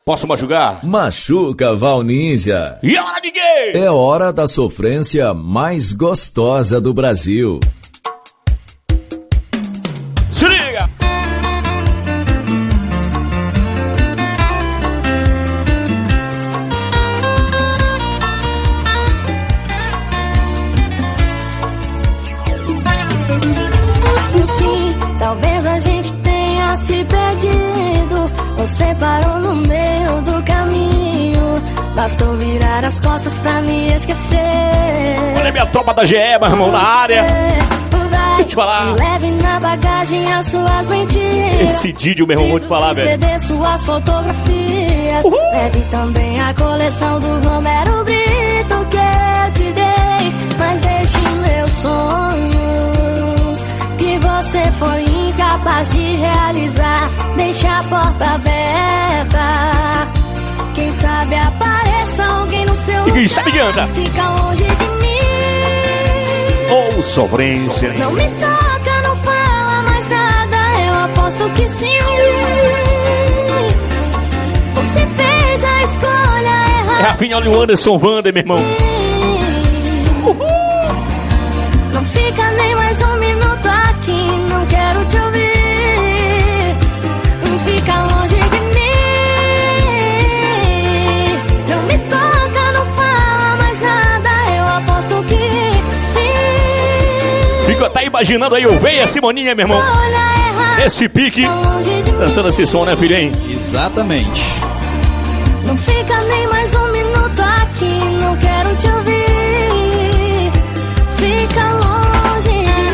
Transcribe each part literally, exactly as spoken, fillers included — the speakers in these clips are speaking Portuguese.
Posso machucar? Machuca, Val Ninja. E a hora de quê? É hora da sofrência mais gostosa do Brasil. Se liga! Sim, talvez a gente tenha se perdido. Você parou no meio do caminho. Bastou virar as costas pra me esquecer. Olha minha tropa da G E, meu irmão, na área. Vou te falar. Leve na bagagem as suas mentiras. Esse Didio, meu irmão, vou te falar, velho. C D, suas fotografias. Uhul. Leve também a coleção do Romero Brito que eu te dei. Mas deixe meus sonhos que você foi incapaz de realizar. Deixe a porta aberta. Quem sabe apareça alguém no seu lugar. E quem sabe anda. Fica longe de mim. Ô, oh, sofrência. Não me toca, não fala mais nada. Eu aposto que sim. Você fez a escolha errada. É Rafinha, olha o Anderson Vander, meu irmão. Uhul. Não fica nem mais um minuto aqui. Não quero te ouvir. Não fica longe de mim. Não me toca, não fala mais nada. Eu aposto que sim. Fico até imaginando aí o Veia Simoninha, meu irmão. Esse pique. Dançando esse som, né, filhinho? Exatamente. Não fica nem mais um minuto aqui. Não quero te ouvir. Fica longe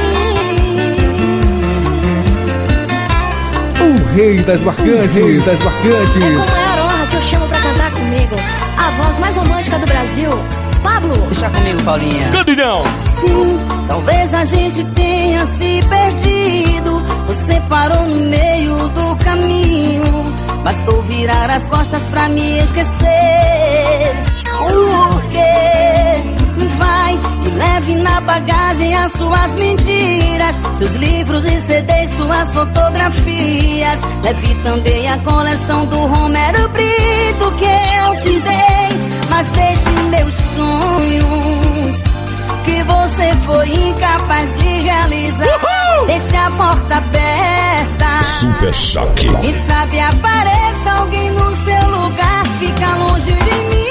de mim. O rei das marcantes, rei das marcantes. É com maior honra que eu chamo pra cantar comigo a voz mais romântica do Brasil, Pablo. Deixa comigo, Paulinha. Candidão. Sim, talvez a gente tenha se perdido. Você parou no meio do caminho. Bastou virar as costas pra me esquecer. Por quê? Vai e leve na bagagem as suas mentiras, seus livros e C Ds, suas fotografias. Leve também a coleção do Romero Brito que eu te dei. Mas deixe meus sonhos que você foi incapaz de realizar. Uhul! Deixe a porta aberta. Super choque. Quem sabe apareça alguém no seu lugar. Fica longe de mim.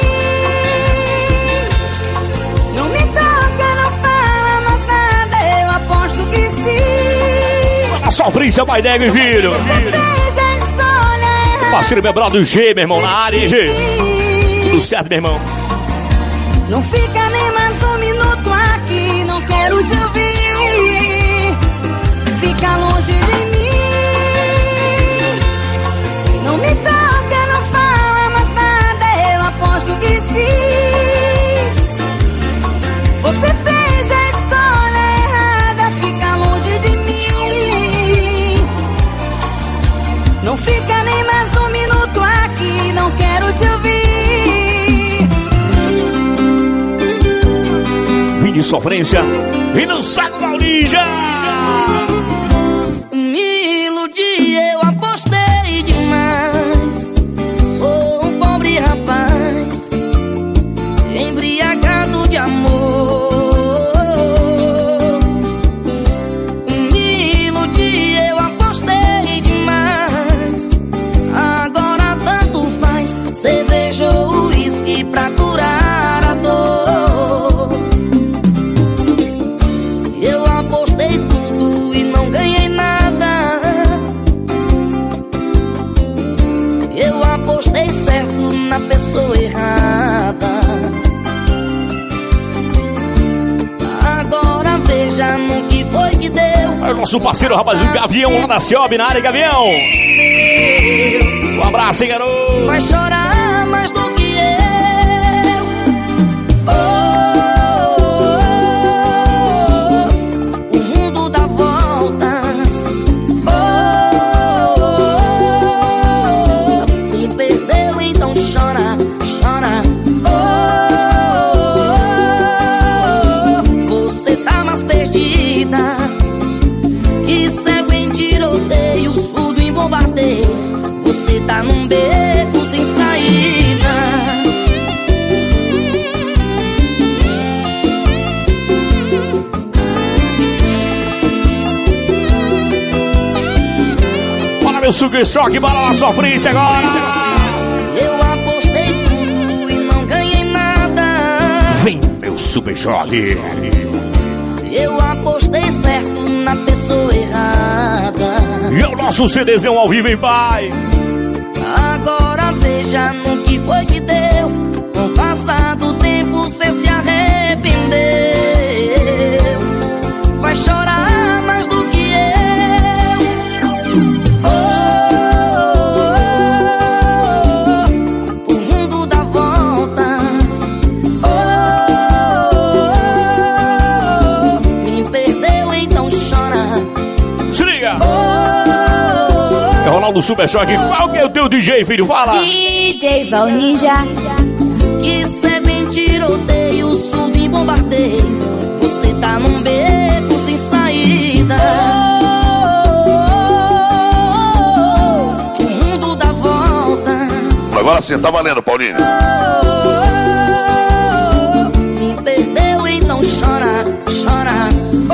Não me toca, não fala mais nada. Eu aposto que sim. A sofrência vai nega, filho. Você fez a escolha errada. Parceiro, meu brother G, meu irmão, na área, hein, G? Tudo certo, meu irmão? Não fica nem mais um minuto aqui. Não quero te ouvir. Fica longe de mim. Não me toca, não fala mais nada. Eu aposto que sim. Você fez a escolha errada. Fica longe de mim. Não fica nem mais um minuto aqui. Não quero te ouvir. Vim de sofrência. Vim no saco da Ninja. Me iludi, eu apostei demais. Sou um pobre rapaz, embriagado de amor. Me iludi, eu apostei demais. Agora tanto faz, cerveja ou uísque pra curar a dor. Eu apostei tudo e não ganhei nada. Eu apostei certo na pessoa errada. Agora veja no que foi que deu. É o nosso parceiro, rapaz, o Gavião lá da Ciob, na área, Gavião. Um abraço, hein, garoto. Vai chorar mais do que eu. Oh, oh, oh, o mundo dá voltas. Oh, oh, oh, me perdeu, então chora, chora. Oh, oh, oh, você tá mais perdida que cego em tiroteio, surdo em bombardeio. Você tá num beco sem sair. meu super choque, bora na sofrência agora. Eu apostei tudo e não ganhei nada. Vem, meu super choque. Eu apostei certo na pessoa errada. E o nosso CDzão ao vivo, hein, pai? Agora veja no que foi que deu. Com o passar do tempo você se arrependeu. Vai chorar mais do que eu. Oh, oh, oh, o mundo dá voltas. Oh, oh, oh, me perdeu, então chora. Se liga! Oh, É Ronaldo Super Choque. Qual que é o teu D J, filho? Fala! D J Val Ninja. que cê vem tiroteio, subi e bombardeio. Você tá num beco sem saída. O mundo dá voltas. Agora sim, tá valendo, Paulinho. Me perdeu, então chora, chora.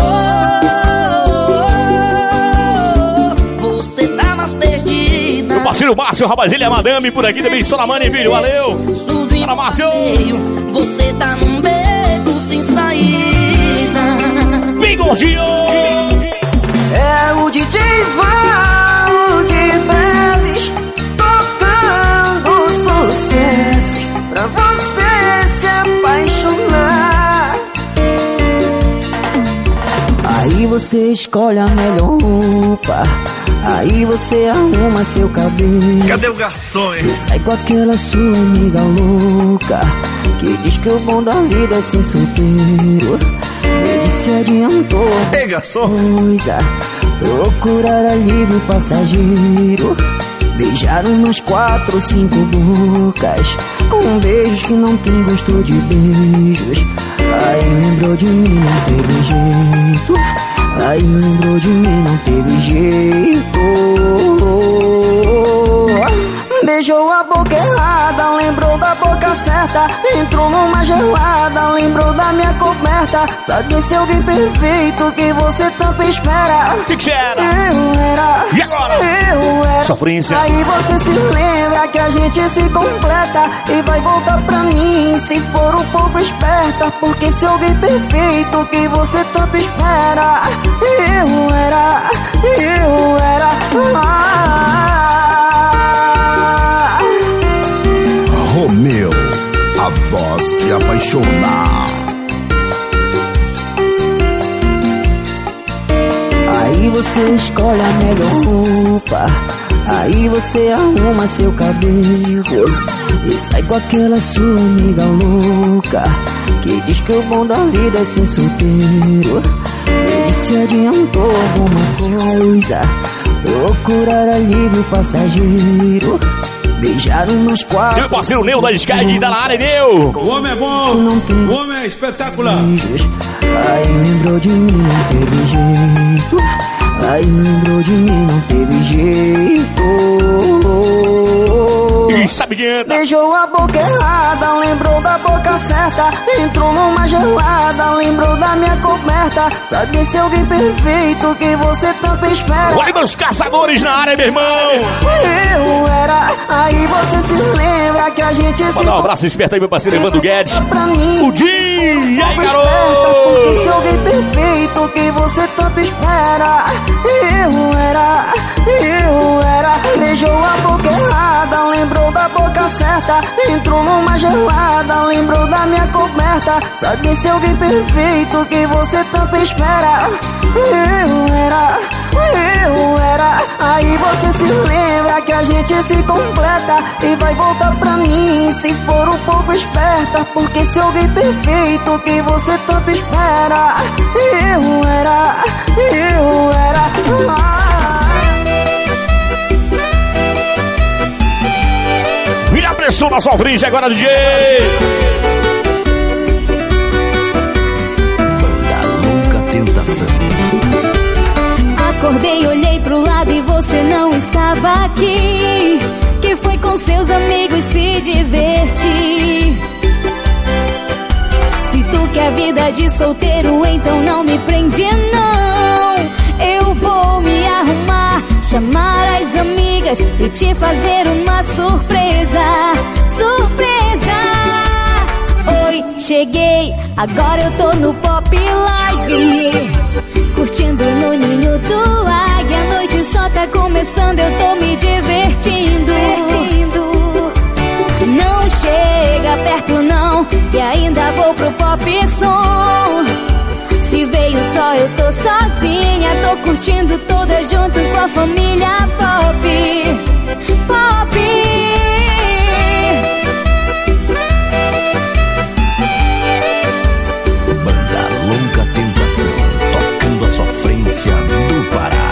Você tá mais perdida. Meu parceiro Márcio, rapaz, ele é madame por aqui também. Solamani, filho, valeu! Para Márcio! Você tá num beco sem saída. Vem, gordinho! É o D J Val de Breves, tocando sucessos pra você se apaixonar. Aí você escolhe a melhor roupa, aí você arruma seu cabelo. Cadê o garçom, hein? E sai com aquela sua amiga louca que diz que o bom da vida é ser solteiro. Ele se adiantou Ei, garçom. coisa, procurar alívio passageiro. Beijar umas quatro ou cinco bocas, com beijos que não tem gosto de beijos. Aí lembrou de mim, não teve jeito. Aí lembrou de mim, não teve jeito. Beijou a boca errada, lembrou da boca certa. Entrou numa gelada, lembrou da minha coberta. Sabe esse alguém perfeito que você tanto espera? O que que era? Eu era. E agora? Eu era. Sofrência. Aí você se lembra que a gente se completa e vai voltar pra mim se for um pouco esperta. Porque esse alguém perfeito que você tanto espera, eu era. Eu era. Ah, Romeu, a voz que apaixona. aí você escolhe a melhor roupa, aí você arruma seu cabelo e sai com aquela sua amiga louca que diz que o bom da vida é ser solteiro. Ele se adiantou alguma coisa, procurar alívio passageiro. Beijar umas quatro. Seu parceiro Neu da Sky da área, Neu! O homem é bom, o homem é espetacular. Beijos. Aí lembrou de mim, não teve jeito. Aí lembrou de mim, não teve jeito. E sabe quem entra? Beijou a boca errada, lembrou da boca certa. Entrou numa gelada, lembrou da minha coberta. Sabe esse alguém perfeito que você tanto espera? Olha meus caçadores na área, meu irmão! Eu era, aí você se lembra que a gente se... Manda um abraço esperto aí, meu parceiro Evandro Guedes. Pra mim, O Di! E aí, porque garoto? esse alguém perfeito que você tanto espera, eu era, eu era. Beijou a boca errada, lembrou da boca certa. Entrou numa gelada, lembrou da minha coberta. Sabe esse alguém perfeito que você tanto espera, eu era, eu era. Aí você se lembra que a gente se completa e vai voltar pra mim se for um pouco esperta. Porque esse alguém perfeito que você tanto espera, eu era, eu era. Ah. E a pressão na sofrência agora, D J! Banda Louca Tentação. Acordei, olhei pro lado e você não estava aqui. Que foi com seus amigos se divertir. Se tu quer vida de solteiro, então não me prende não. Eu vou me arrumar, chamar as amigas e te fazer uma surpresa. Surpresa! Oi, cheguei, agora eu tô no Pop Live, curtindo no ninho do águia. A noite só tá começando, eu tô me divertindo. Não chega perto não, e ainda vou pro pop som. Se veio só eu tô sozinha, tô curtindo toda junto com a família Pop. Pop. Banda Longa Tentação, tocando a sofrência do Pará.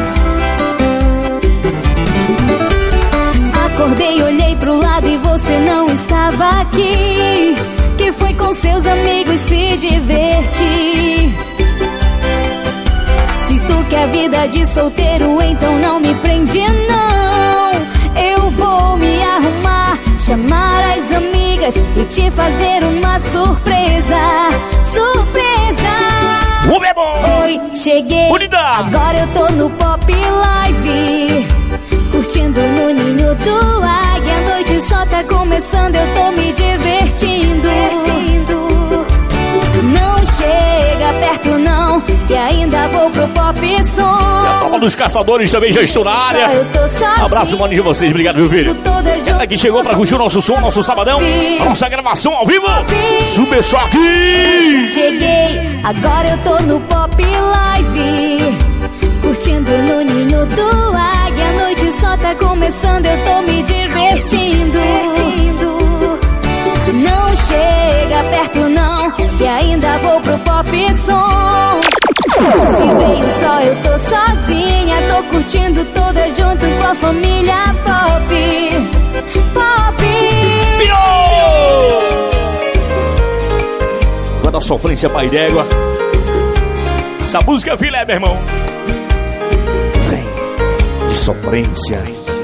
Acordei, olhei pro lado e você não estava aqui. Que foi com seus amigos se divertir. Se tu quer vida de solteiro, então não me prende não. Eu vou me arrumar, chamar as amigas e te fazer uma surpresa. Surpresa! O meu bom. Oi, cheguei, Unidade. Agora eu tô no Pop Live, curtindo no ninho do águia. A noite só tá começando, eu tô me divertindo. Não chega perto não, e ainda vou pro pop som. A tropa dos caçadores também já estou na área. Um abraço, mano, de vocês, obrigado, meu filho. Ela que chegou pra curtir o nosso som, nosso sabadão, a nossa gravação ao vivo. Super Choque! Cheguei, agora eu tô no Pop Live, curtindo no ninho do águia. A noite só tá começando, eu tô me divertindo. Não chega perto não, e ainda vou pro pop som. Se veio só eu tô sozinha, tô curtindo toda junto com a família Pop. Pop. Quando a sofrência pai d'égua, essa música é filé, meu irmão. Vem de sofrência.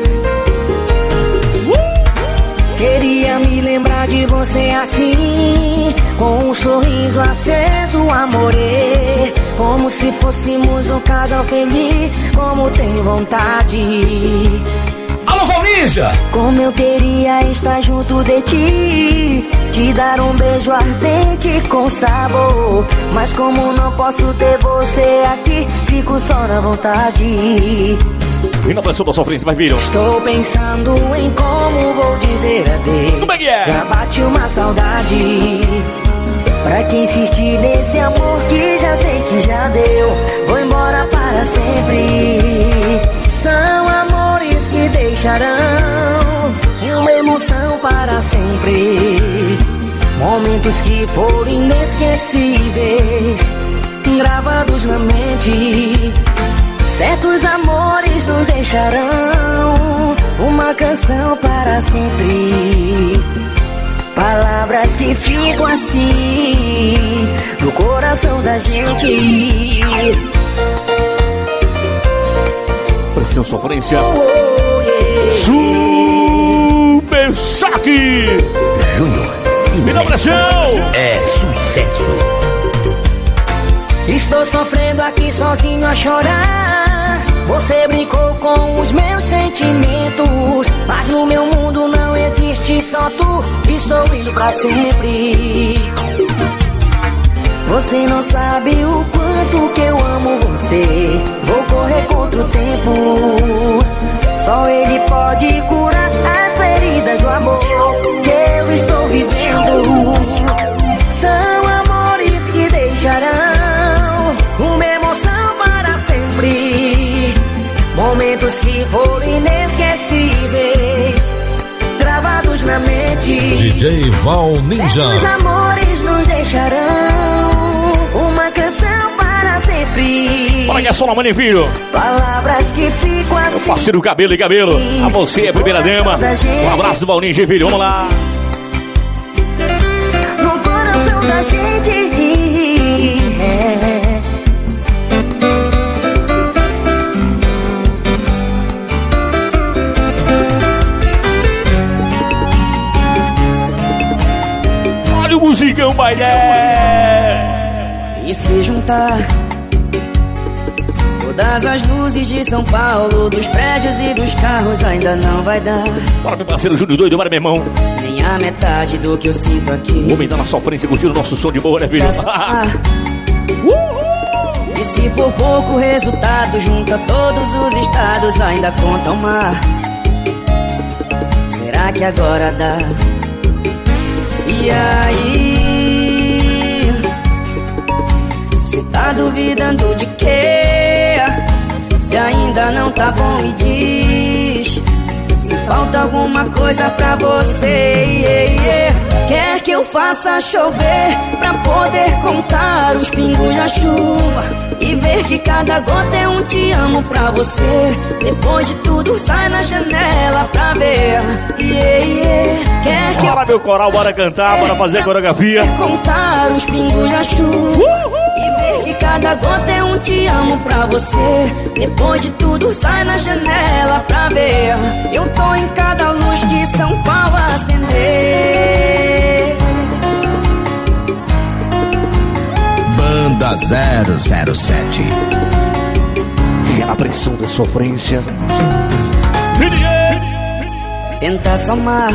Queria me lembrar de você assim, com um sorriso aceso, amore, como se fôssemos um casal feliz, como tenho vontade. Alô, Valninja! Como eu queria estar junto de ti, te dar um beijo ardente com sabor, mas como não posso ter você aqui, fico só na vontade. E na pressão da sofrência, vai vir. Estou pensando em como vou dizer adeus. Como é que é? Já bate uma saudade. Pra que insistir nesse amor que já sei que já deu? Vou embora para sempre. São amores que deixarão uma emoção para sempre. Momentos que foram inesquecíveis, gravados na mente. Certos amores nos deixarão uma canção para sempre. Palavras que ficam assim no coração da gente. Pressão, sofrência. Oh, oh, yeah. Super Choque! Júnior E na pressão! é sucesso. Estou sofrendo aqui sozinho a chorar. Você brincou com os meus sentimentos, mas no meu mundo não existe só tu. Estou indo pra sempre. Você não sabe o quanto que eu amo você. Vou correr contra o tempo. Só ele pode curar as feridas do amor que eu estou vivendo. São amores que deixarão uma emoção para sempre. Momentos que foram inesquecíveis, gravados na mente. D J Val Ninja. Esses amores nos deixarão uma canção para sempre. Olha só na mãe, filho. Palavras que ficam assim. Meu parceiro Cabelo e Cabelo. A você, a primeira dama. Um abraço do Valninja, filho. Vamos lá. No coração da gente. É. Olha o musicão, bailé. E se juntar Todas as luzes de São Paulo, dos prédios e dos carros ainda não vai dar. Bora, meu parceiro Júnior Doido, bora, meu irmão. Nem a metade do que eu sinto aqui. O homem tá na sua frente curtindo o nosso som de boa, né, filho? E se for pouco o resultado, junta todos os estados, ainda conta o mar. Será que agora dá? E aí? Cê tá duvidando de quê? Se ainda não tá bom, me diz. Se falta alguma coisa pra você, yeah, yeah. Quer que eu faça chover pra poder contar os pingos da chuva e ver que cada gota é um te amo pra você. Depois de tudo sai na janela pra ver, yeah, yeah. Quer que bora, eu meu coral, bora cantar, bora fazer a coreografia. Contar os pingos da chuva e ver que cada gota é um te amo pra você. Depois de tudo sai na janela pra ver. Eu tô em cada luz de São Paulo acender. Banda zero zero sete. E a pressão da sofrência. Tenta somar.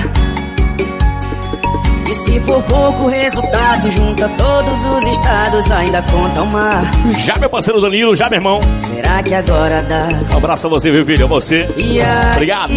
E se for pouco o resultado, junta todos os estados, ainda conta o mar. Já, meu parceiro Danilo, já, meu irmão. Será que agora dá? Um abraço a você, viu, filho? A você. E aí? Obrigado.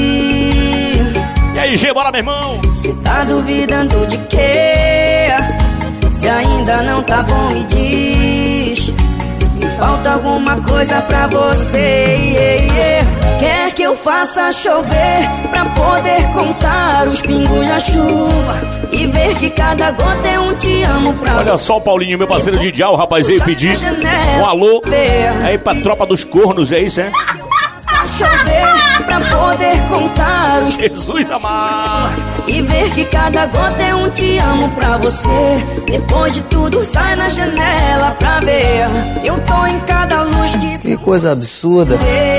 E aí, G, bora, meu irmão. Cê tá duvidando de quê? Se ainda não tá bom, me diz. Se falta alguma coisa pra você, yeah, yeah. Quer que eu faça chover pra poder contar os pingos da chuva e ver que cada gota é um te amo pra olha você. Só o Paulinho, meu parceiro de Dial, rapaz, aí pedir um alô aí pra tropa dos cornos, é isso, é? Chover pra poder contar os Jesus amado e ver que cada gota é um te amo pra você. Depois de tudo sai na janela pra ver. Eu tô em cada luz de... Que coisa absurda.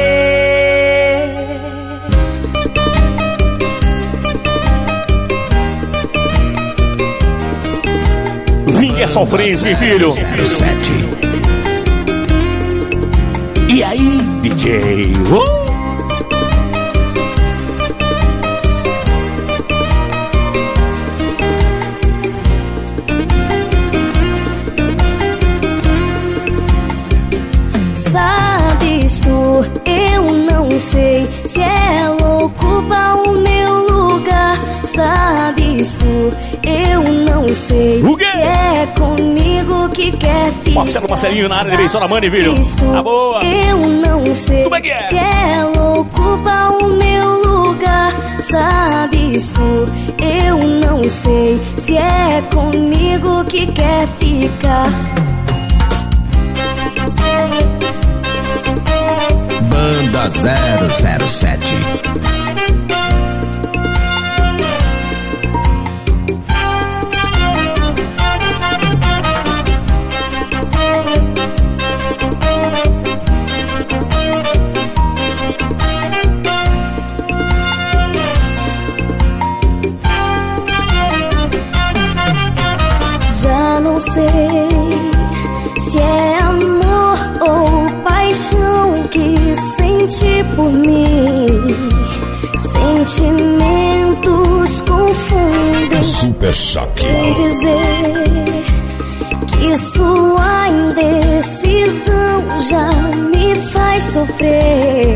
Vinha sofrência, filho. zero sete. E aí, D J? Uh! Sabes tu, eu não sei se ela ocupa o meu lugar. Sabes tu, eu não sei o quê? Se é comigo que quer ficar. Marcelo Marcelinho na área de Benção da Mani, filho. Tá boa. Eu não sei como é que é? Se ela ocupa o meu lugar. Sabes tu, eu não sei se é comigo que quer ficar. Banda zero zero sete. Já não sei se é amor ou paixão que sente por mim. Sentimentos confundem. Super Choque. Quer dizer que sua indecisão já me faz sofrer.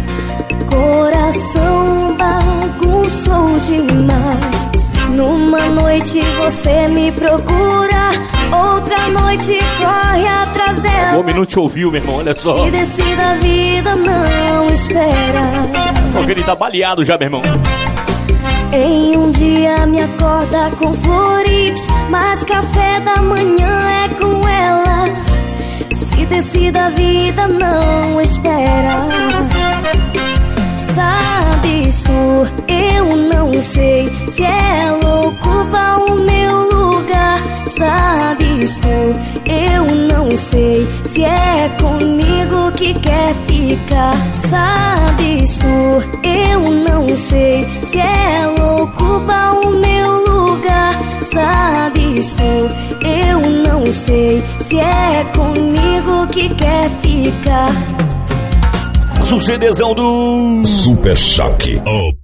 Coração bagunçou demais. Numa noite você me procura, outra noite corre atrás dela. O homem não te ouviu, meu irmão, olha só. E decida a vida não espera. Porque ele tá baleado já, meu irmão. Em um dia me acorda com flores, mas café da manhã é com ela. Se decida a vida não espera. Sabes tu, eu não sei se ela ocupa o meu lugar. Sabes tu, eu não sei se é comigo que quer ficar. Sabes tu, eu não sei se ela ocupa o meu lugar. Sabes tu, eu não nem sei se é comigo que quer ficar. Sucedezão do Super Choque, o